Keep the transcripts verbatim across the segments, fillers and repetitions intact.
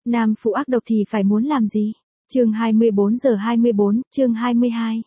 Nam phụ ác độc thì phải muốn làm gì? Chương hai mươi bốn giờ hai mươi bốn, chương hai mươi hai.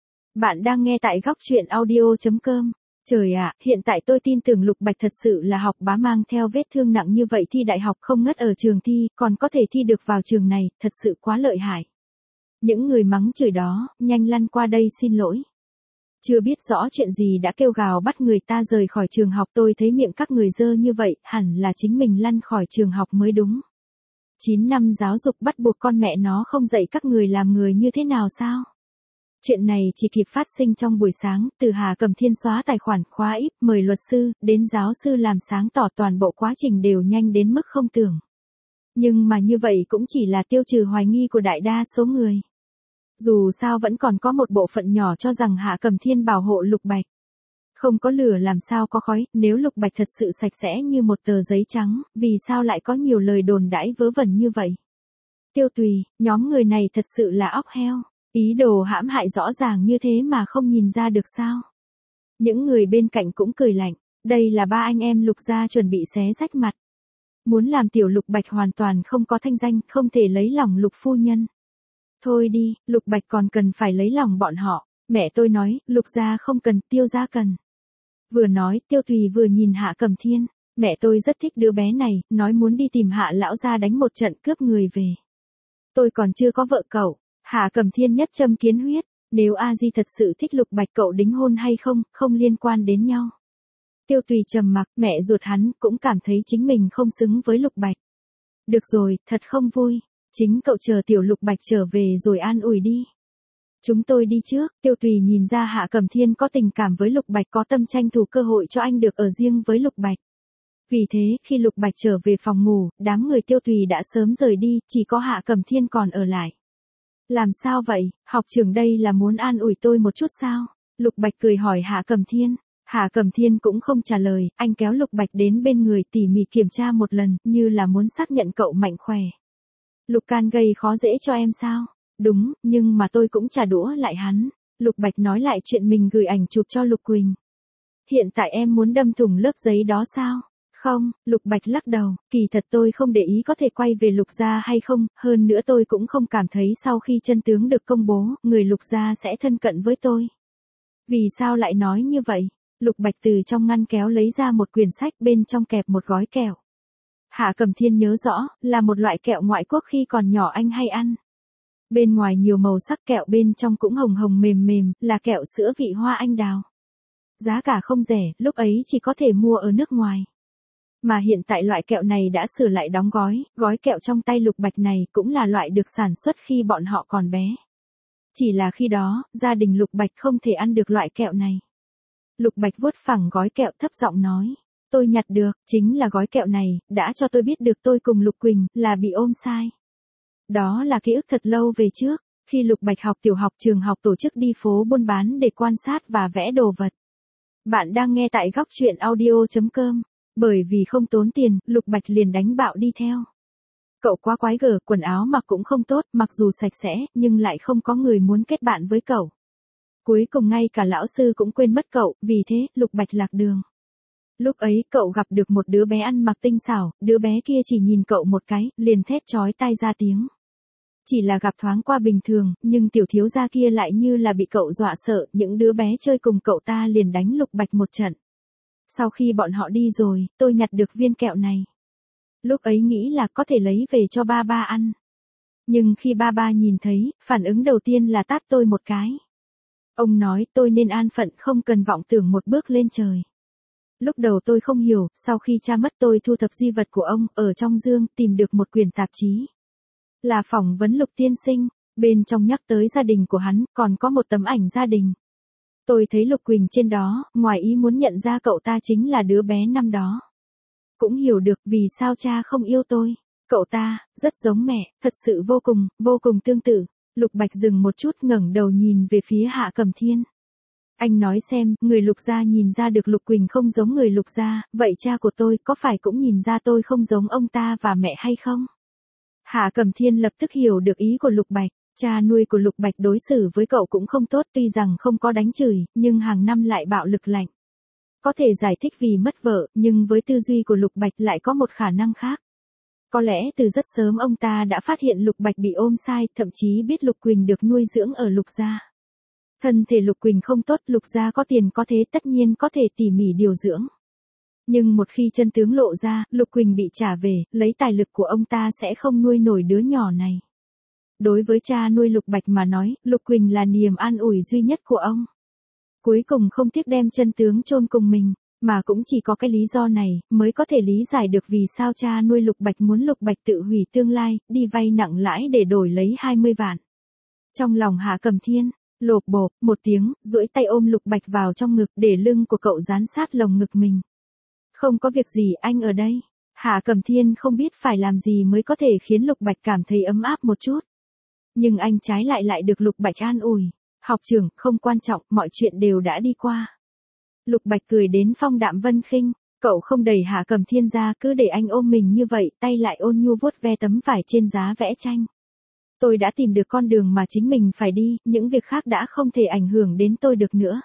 Bạn đang nghe tại góc truyện audio chấm com. Trời ạ, hiện tại tôi tin tưởng Lục Bạch thật sự là học bá mang theo vết thương nặng như vậy thi đại học không ngất ở trường thi, còn có thể thi được vào trường này, thật sự quá lợi hại. Những người mắng chửi đó, nhanh lăn qua đây xin lỗi. Chưa biết rõ chuyện gì đã kêu gào bắt người ta rời khỏi trường học, tôi thấy miệng các người dơ như vậy, hẳn là chính mình lăn khỏi trường học mới đúng. chín năm giáo dục bắt buộc con mẹ nó không dạy các người làm người như thế nào sao? Chuyện này chỉ kịp phát sinh trong buổi sáng, từ Hà Cẩm Thiên xóa tài khoản khóa íp mời luật sư, đến giáo sư làm sáng tỏ toàn bộ quá trình đều nhanh đến mức không tưởng. Nhưng mà như vậy cũng chỉ là tiêu trừ hoài nghi của đại đa số người. Dù sao vẫn còn có một bộ phận nhỏ cho rằng Hạ Cẩm Thiên bảo hộ Lục Bạch. Không có lửa làm sao có khói, nếu Lục Bạch thật sự sạch sẽ như một tờ giấy trắng, vì sao lại có nhiều lời đồn đãi vớ vẩn như vậy? Tiêu Tùy, nhóm người này thật sự là óc heo, ý đồ hãm hại rõ ràng như thế mà không nhìn ra được sao? Những người bên cạnh cũng cười lạnh, đây là ba anh em Lục gia chuẩn bị xé rách mặt. Muốn làm tiểu Lục Bạch hoàn toàn không có thanh danh, không thể lấy lòng Lục phu nhân. Thôi đi, Lục Bạch còn cần phải lấy lòng bọn họ, mẹ tôi nói, Lục gia không cần, Tiêu gia cần. Vừa nói, Tiêu Tùy vừa nhìn Hạ Cẩm Thiên, mẹ tôi rất thích đứa bé này, nói muốn đi tìm Hạ lão gia đánh một trận cướp người về. Tôi còn chưa có vợ cậu, Hạ Cẩm Thiên nhất châm kiến huyết, nếu A Di thật sự thích Lục Bạch cậu đính hôn hay không, không liên quan đến nhau. Tiêu Tùy trầm mặc, mẹ ruột hắn cũng cảm thấy chính mình không xứng với Lục Bạch. Được rồi, thật không vui, chính cậu chờ tiểu Lục Bạch trở về rồi an ủi đi. Chúng tôi đi trước, Tiêu Tùy nhìn ra Hạ Cẩm Thiên có tình cảm với Lục Bạch, có tâm tranh thủ cơ hội cho anh được ở riêng với Lục Bạch. Vì thế, khi Lục Bạch trở về phòng ngủ, đám người Tiêu Tùy đã sớm rời đi, chỉ có Hạ Cẩm Thiên còn ở lại. Làm sao vậy, học trưởng đây là muốn an ủi tôi một chút sao? Lục Bạch cười hỏi Hạ Cẩm Thiên. Hạ Cẩm Thiên cũng không trả lời, anh kéo Lục Bạch đến bên người tỉ mỉ kiểm tra một lần, như là muốn xác nhận cậu mạnh khỏe. Lục Can gây khó dễ cho em sao? Đúng, nhưng mà tôi cũng trả đũa lại hắn. Lục Bạch nói lại chuyện mình gửi ảnh chụp cho Lục Quỳnh. Hiện tại em muốn đâm thủng lớp giấy đó sao? Không, Lục Bạch lắc đầu, kỳ thật tôi không để ý có thể quay về Lục gia hay không, hơn nữa tôi cũng không cảm thấy sau khi chân tướng được công bố, người Lục gia sẽ thân cận với tôi. Vì sao lại nói như vậy? Lục Bạch từ trong ngăn kéo lấy ra một quyển sách, bên trong kẹp một gói kẹo. Hạ Cẩm Thiên nhớ rõ, là một loại kẹo ngoại quốc khi còn nhỏ anh hay ăn. Bên ngoài nhiều màu sắc, kẹo bên trong cũng hồng hồng mềm mềm, là kẹo sữa vị hoa anh đào. Giá cả không rẻ, lúc ấy chỉ có thể mua ở nước ngoài. Mà hiện tại loại kẹo này đã sửa lại đóng gói, gói kẹo trong tay Lục Bạch này cũng là loại được sản xuất khi bọn họ còn bé. Chỉ là khi đó, gia đình Lục Bạch không thể ăn được loại kẹo này. Lục Bạch vuốt phẳng gói kẹo thấp giọng nói, tôi nhặt được, chính là gói kẹo này, đã cho tôi biết được tôi cùng Lục Quỳnh, là bị ôm sai. Đó là ký ức thật lâu về trước, khi Lục Bạch học tiểu học, trường học tổ chức đi phố buôn bán để quan sát và vẽ đồ vật. Bạn đang nghe tại góc truyện audio chấm com. Bởi vì không tốn tiền, Lục Bạch liền đánh bạo đi theo. Cậu quá quái gở, quần áo mặc cũng không tốt, mặc dù sạch sẽ, nhưng lại không có người muốn kết bạn với cậu. Cuối cùng ngay cả lão sư cũng quên mất cậu, vì thế, Lục Bạch lạc đường. Lúc ấy, cậu gặp được một đứa bé ăn mặc tinh xảo, đứa bé kia chỉ nhìn cậu một cái, liền thét chói tai ra tiếng. Chỉ là gặp thoáng qua bình thường, nhưng tiểu thiếu gia kia lại như là bị cậu dọa sợ, những đứa bé chơi cùng cậu ta liền đánh Lục Bạch một trận. Sau khi bọn họ đi rồi, tôi nhặt được viên kẹo này. Lúc ấy nghĩ là có thể lấy về cho ba ba ăn. Nhưng khi ba ba nhìn thấy, phản ứng đầu tiên là tát tôi một cái. Ông nói tôi nên an phận, không cần vọng tưởng một bước lên trời. Lúc đầu tôi không hiểu, sau khi cha mất tôi thu thập di vật của ông, ở trong dương, tìm được một quyển tạp chí. Là phỏng vấn Lục tiên sinh, bên trong nhắc tới gia đình của hắn, còn có một tấm ảnh gia đình. Tôi thấy Lục Quỳnh trên đó, ngoài ý muốn nhận ra cậu ta chính là đứa bé năm đó. Cũng hiểu được vì sao cha không yêu tôi. Cậu ta, rất giống mẹ, thật sự vô cùng, vô cùng tương tự. Lục Bạch dừng một chút, ngẩng đầu nhìn về phía Hạ Cẩm Thiên. Anh nói xem, người Lục gia nhìn ra được Lục Quỳnh không giống người Lục gia, vậy cha của tôi có phải cũng nhìn ra tôi không giống ông ta và mẹ hay không? Hạ Cẩm Thiên lập tức hiểu được ý của Lục Bạch. Cha nuôi của Lục Bạch đối xử với cậu cũng không tốt, tuy rằng không có đánh chửi, nhưng hàng năm lại bạo lực lạnh. Có thể giải thích vì mất vợ, nhưng với tư duy của Lục Bạch lại có một khả năng khác. Có lẽ từ rất sớm ông ta đã phát hiện Lục Bạch bị ôm sai, thậm chí biết Lục Quỳnh được nuôi dưỡng ở Lục gia. Thân thể Lục Quỳnh không tốt, Lục gia có tiền có thế tất nhiên có thể tỉ mỉ điều dưỡng. Nhưng một khi chân tướng lộ ra, Lục Quỳnh bị trả về, lấy tài lực của ông ta sẽ không nuôi nổi đứa nhỏ này. Đối với cha nuôi Lục Bạch mà nói, Lục Quỳnh là niềm an ủi duy nhất của ông. Cuối cùng không tiếc đem chân tướng chôn cùng mình, mà cũng chỉ có cái lý do này, mới có thể lý giải được vì sao cha nuôi Lục Bạch muốn Lục Bạch tự hủy tương lai, đi vay nặng lãi để đổi lấy hai mươi vạn. Trong lòng Hạ Cẩm Thiên, lộp bộp, một tiếng, duỗi tay ôm Lục Bạch vào trong ngực để lưng của cậu dán sát lồng ngực mình. Không có việc gì, anh ở đây. Hạ Cẩm Thiên không biết phải làm gì mới có thể khiến Lục Bạch cảm thấy ấm áp một chút. Nhưng anh trái lại lại được Lục Bạch an ủi. Học trưởng, không quan trọng, mọi chuyện đều đã đi qua. Lục Bạch cười đến phong đạm vân khinh, cậu không đẩy Hạ Cẩm Thiên ra, cứ để anh ôm mình như vậy, tay lại ôn nhu vuốt ve tấm vải trên giá vẽ tranh. Tôi đã tìm được con đường mà chính mình phải đi, những việc khác đã không thể ảnh hưởng đến tôi được nữa.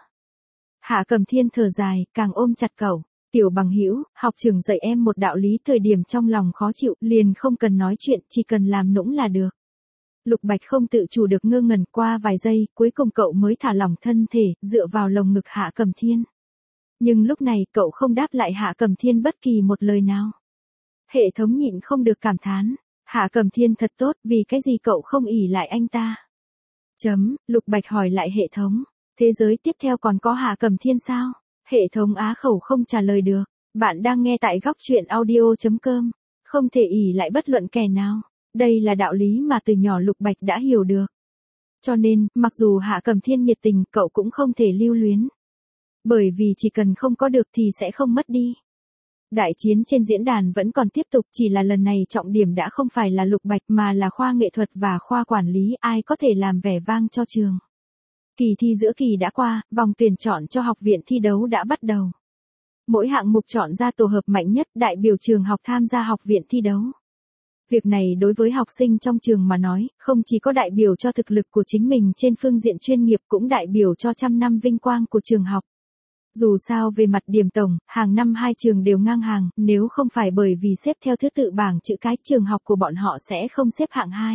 Hạ Cẩm Thiên thở dài, càng ôm chặt cậu. Tiểu bằng hữu, học trưởng dạy em một đạo lý, thời điểm trong lòng khó chịu, liền không cần nói chuyện, chỉ cần làm nũng là được. Lục Bạch không tự chủ được ngơ ngẩn, qua vài giây, cuối cùng cậu mới thả lỏng thân thể, dựa vào lồng ngực Hạ Cẩm Thiên. Nhưng lúc này cậu không đáp lại Hạ Cẩm Thiên bất kỳ một lời nào. Hệ thống nhịn không được cảm thán, Hạ Cẩm Thiên thật tốt, vì cái gì cậu không ỷ lại anh ta? Chấm, Lục Bạch hỏi lại hệ thống, thế giới tiếp theo còn có Hạ Cẩm Thiên sao? Hệ thống á khẩu không trả lời được. Bạn đang nghe tại góc truyện audio chấm com. Không thể ỷ lại bất luận kẻ nào. Đây là đạo lý mà từ nhỏ Lục Bạch đã hiểu được. Cho nên, mặc dù Hạ Cẩm Thiên nhiệt tình, cậu cũng không thể lưu luyến. Bởi vì chỉ cần không có được thì sẽ không mất đi. Đại chiến trên diễn đàn vẫn còn tiếp tục, chỉ là lần này trọng điểm đã không phải là Lục Bạch mà là khoa nghệ thuật và khoa quản lý, ai có thể làm vẻ vang cho trường. Kỳ thi giữa kỳ đã qua, vòng tuyển chọn cho học viện thi đấu đã bắt đầu. Mỗi hạng mục chọn ra tổ hợp mạnh nhất, đại biểu trường học tham gia học viện thi đấu. Việc này đối với học sinh trong trường mà nói, không chỉ có đại biểu cho thực lực của chính mình trên phương diện chuyên nghiệp, cũng đại biểu cho trăm năm vinh quang của trường học. Dù sao về mặt điểm tổng, hàng năm hai trường đều ngang hàng, nếu không phải bởi vì xếp theo thứ tự bảng chữ cái, trường học của bọn họ sẽ không xếp hạng hai.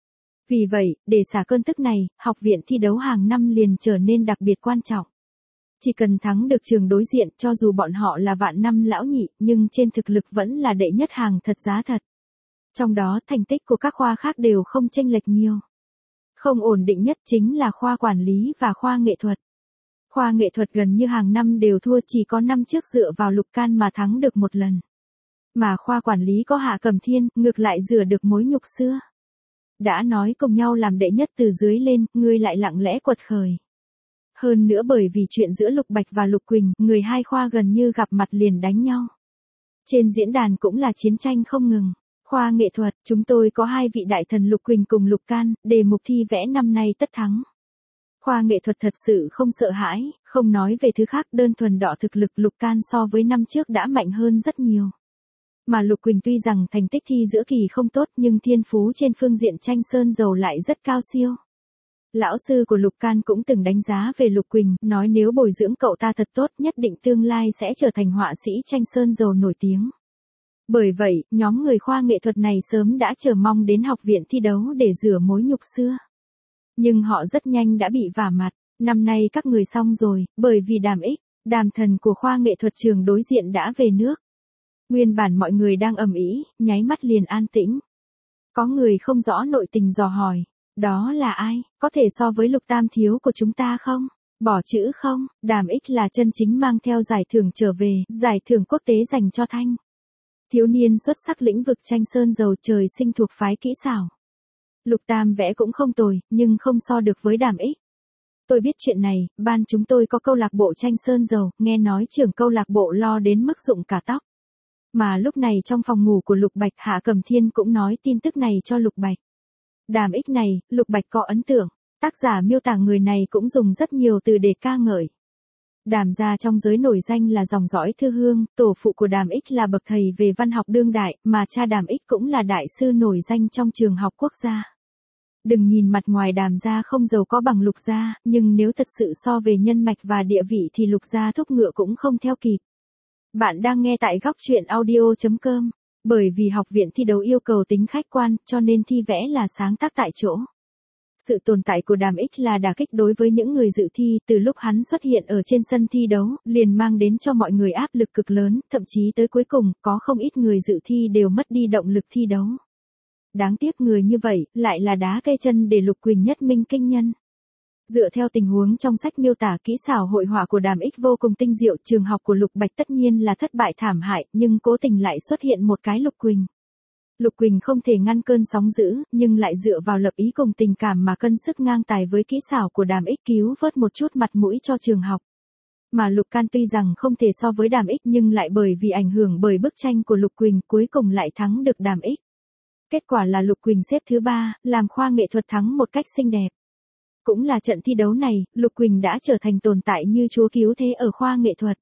Vì vậy, để xả cơn tức này, học viện thi đấu hàng năm liền trở nên đặc biệt quan trọng. Chỉ cần thắng được trường đối diện, cho dù bọn họ là vạn năm lão nhị, nhưng trên thực lực vẫn là đệ nhất hàng thật giá thật. Trong đó, thành tích của các khoa khác đều không chênh lệch nhiều. Không ổn định nhất chính là khoa quản lý và khoa nghệ thuật. Khoa nghệ thuật gần như hàng năm đều thua, chỉ có năm trước dựa vào Lục Can mà thắng được một lần. Mà khoa quản lý có Hạ Cẩm Thiên, ngược lại rửa được mối nhục xưa. Đã nói cùng nhau làm đệ nhất từ dưới lên, ngươi lại lặng lẽ quật khởi. Hơn nữa bởi vì chuyện giữa Lục Bạch và Lục Quỳnh, người hai khoa gần như gặp mặt liền đánh nhau. Trên diễn đàn cũng là chiến tranh không ngừng. Khoa nghệ thuật, chúng tôi có hai vị đại thần Lục Quỳnh cùng Lục Can, đề mục thi vẽ năm nay tất thắng. Khoa nghệ thuật thật sự không sợ hãi, không nói về thứ khác, đơn thuần đọ thực lực Lục Can so với năm trước đã mạnh hơn rất nhiều. Mà Lục Quỳnh tuy rằng thành tích thi giữa kỳ không tốt nhưng thiên phú trên phương diện tranh sơn dầu lại rất cao siêu. Lão sư của Lục Can cũng từng đánh giá về Lục Quỳnh, nói nếu bồi dưỡng cậu ta thật tốt nhất định tương lai sẽ trở thành họa sĩ tranh sơn dầu nổi tiếng. Bởi vậy, nhóm người khoa nghệ thuật này sớm đã chờ mong đến học viện thi đấu để rửa mối nhục xưa. Nhưng họ rất nhanh đã bị vả mặt, năm nay các người xong rồi, bởi vì Đàm Ích, đàm thần của khoa nghệ thuật trường đối diện đã về nước. Nguyên bản mọi người đang ầm ĩ, nháy mắt liền an tĩnh. Có người không rõ nội tình dò hỏi, đó là ai, có thể so với Lục Tam thiếu của chúng ta không? Bỏ chữ không, Đàm Ích là chân chính mang theo giải thưởng trở về, giải thưởng quốc tế dành cho thanh thiếu niên xuất sắc lĩnh vực tranh sơn dầu, trời sinh thuộc phái kỹ xảo. Lục Tam vẽ cũng không tồi, nhưng không so được với Đàm Ích. Tôi biết chuyện này, ban chúng tôi có câu lạc bộ tranh sơn dầu, nghe nói trưởng câu lạc bộ lo đến mức rụng cả tóc. Mà lúc này trong phòng ngủ của Lục Bạch, Hạ Cẩm Thiên cũng nói tin tức này cho Lục Bạch. Đàm Ích này, Lục Bạch có ấn tượng, tác giả miêu tả người này cũng dùng rất nhiều từ để ca ngợi. Đàm gia trong giới nổi danh là dòng dõi thư hương, tổ phụ của Đàm Ích là bậc thầy về văn học đương đại, mà cha Đàm Ích cũng là đại sư nổi danh trong trường học quốc gia. Đừng nhìn mặt ngoài Đàm gia không giàu có bằng Lục gia, nhưng nếu thật sự so về nhân mạch và địa vị thì Lục gia thúc ngựa cũng không theo kịp. Bạn đang nghe tại góc truyện audio chấm com. Bởi vì học viện thi đấu yêu cầu tính khách quan, cho nên thi vẽ là sáng tác tại chỗ. Sự tồn tại của Đàm Ích là đả kích đối với những người dự thi, từ lúc hắn xuất hiện ở trên sân thi đấu, liền mang đến cho mọi người áp lực cực lớn, thậm chí tới cuối cùng, có không ít người dự thi đều mất đi động lực thi đấu. Đáng tiếc người như vậy, lại là đá cây chân để Lục Quỳnh nhất minh kinh nhân. Dựa theo tình huống trong sách miêu tả kỹ xảo hội họa của Đàm Ích vô cùng tinh diệu, trường học của Lục Bạch tất nhiên là thất bại thảm hại, nhưng cố tình lại xuất hiện một cái Lục Quỳnh. Lục Quỳnh không thể ngăn cơn sóng dữ, nhưng lại dựa vào lập ý cùng tình cảm mà cân sức ngang tài với kỹ xảo của Đàm Ích cứu vớt một chút mặt mũi cho trường học. Mà Lục Can tuy rằng không thể so với Đàm Ích nhưng lại bởi vì ảnh hưởng bởi bức tranh của Lục Quỳnh cuối cùng lại thắng được Đàm Ích. Kết quả là Lục Quỳnh xếp thứ ba, làm khoa nghệ thuật thắng một cách xinh đẹp. Cũng là trận thi đấu này, Lục Quỳnh đã trở thành tồn tại như chúa cứu thế ở khoa nghệ thuật.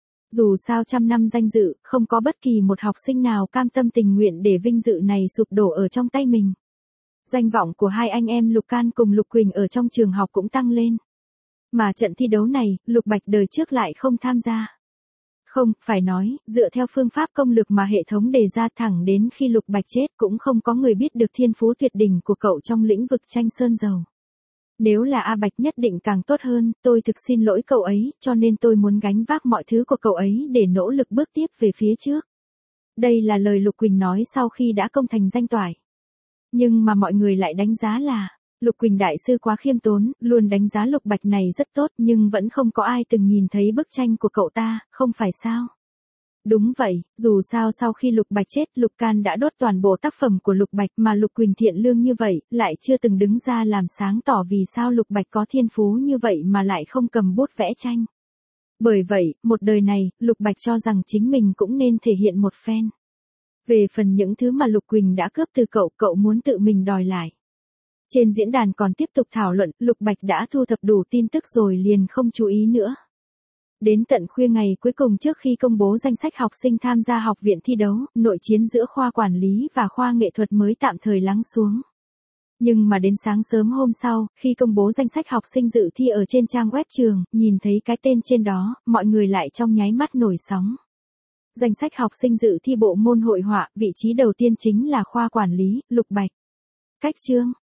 Dù sao trăm năm danh dự, không có bất kỳ một học sinh nào cam tâm tình nguyện để vinh dự này sụp đổ ở trong tay mình. Danh vọng của hai anh em Lục Can cùng Lục Quỳnh ở trong trường học cũng tăng lên. Mà trận thi đấu này, Lục Bạch đời trước lại không tham gia. Không, phải nói, dựa theo phương pháp công lực mà hệ thống đề ra thẳng đến khi Lục Bạch chết cũng không có người biết được thiên phú tuyệt đỉnh của cậu trong lĩnh vực tranh sơn dầu. Nếu là A Bạch nhất định càng tốt hơn, tôi thực xin lỗi cậu ấy, cho nên tôi muốn gánh vác mọi thứ của cậu ấy để nỗ lực bước tiếp về phía trước. Đây là lời Lục Quỳnh nói sau khi đã công thành danh toại. Nhưng mà mọi người lại đánh giá là, Lục Quỳnh đại sư quá khiêm tốn, luôn đánh giá Lục Bạch này rất tốt nhưng vẫn không có ai từng nhìn thấy bức tranh của cậu ta, không phải sao? Đúng vậy, dù sao sau khi Lục Bạch chết, Lục Can đã đốt toàn bộ tác phẩm của Lục Bạch mà Lục Quỳnh thiện lương như vậy, lại chưa từng đứng ra làm sáng tỏ vì sao Lục Bạch có thiên phú như vậy mà lại không cầm bút vẽ tranh. Bởi vậy, một đời này, Lục Bạch cho rằng chính mình cũng nên thể hiện một phen. Về phần những thứ mà Lục Quỳnh đã cướp từ cậu, cậu muốn tự mình đòi lại. Trên diễn đàn còn tiếp tục thảo luận, Lục Bạch đã thu thập đủ tin tức rồi liền không chú ý nữa. Đến tận khuya ngày cuối cùng trước khi công bố danh sách học sinh tham gia học viện thi đấu, nội chiến giữa khoa quản lý và khoa nghệ thuật mới tạm thời lắng xuống. Nhưng mà đến sáng sớm hôm sau, khi công bố danh sách học sinh dự thi ở trên trang web trường, nhìn thấy cái tên trên đó, mọi người lại trong nháy mắt nổi sóng. Danh sách học sinh dự thi bộ môn hội họa, vị trí đầu tiên chính là khoa quản lý, Lục Bạch. Cách chương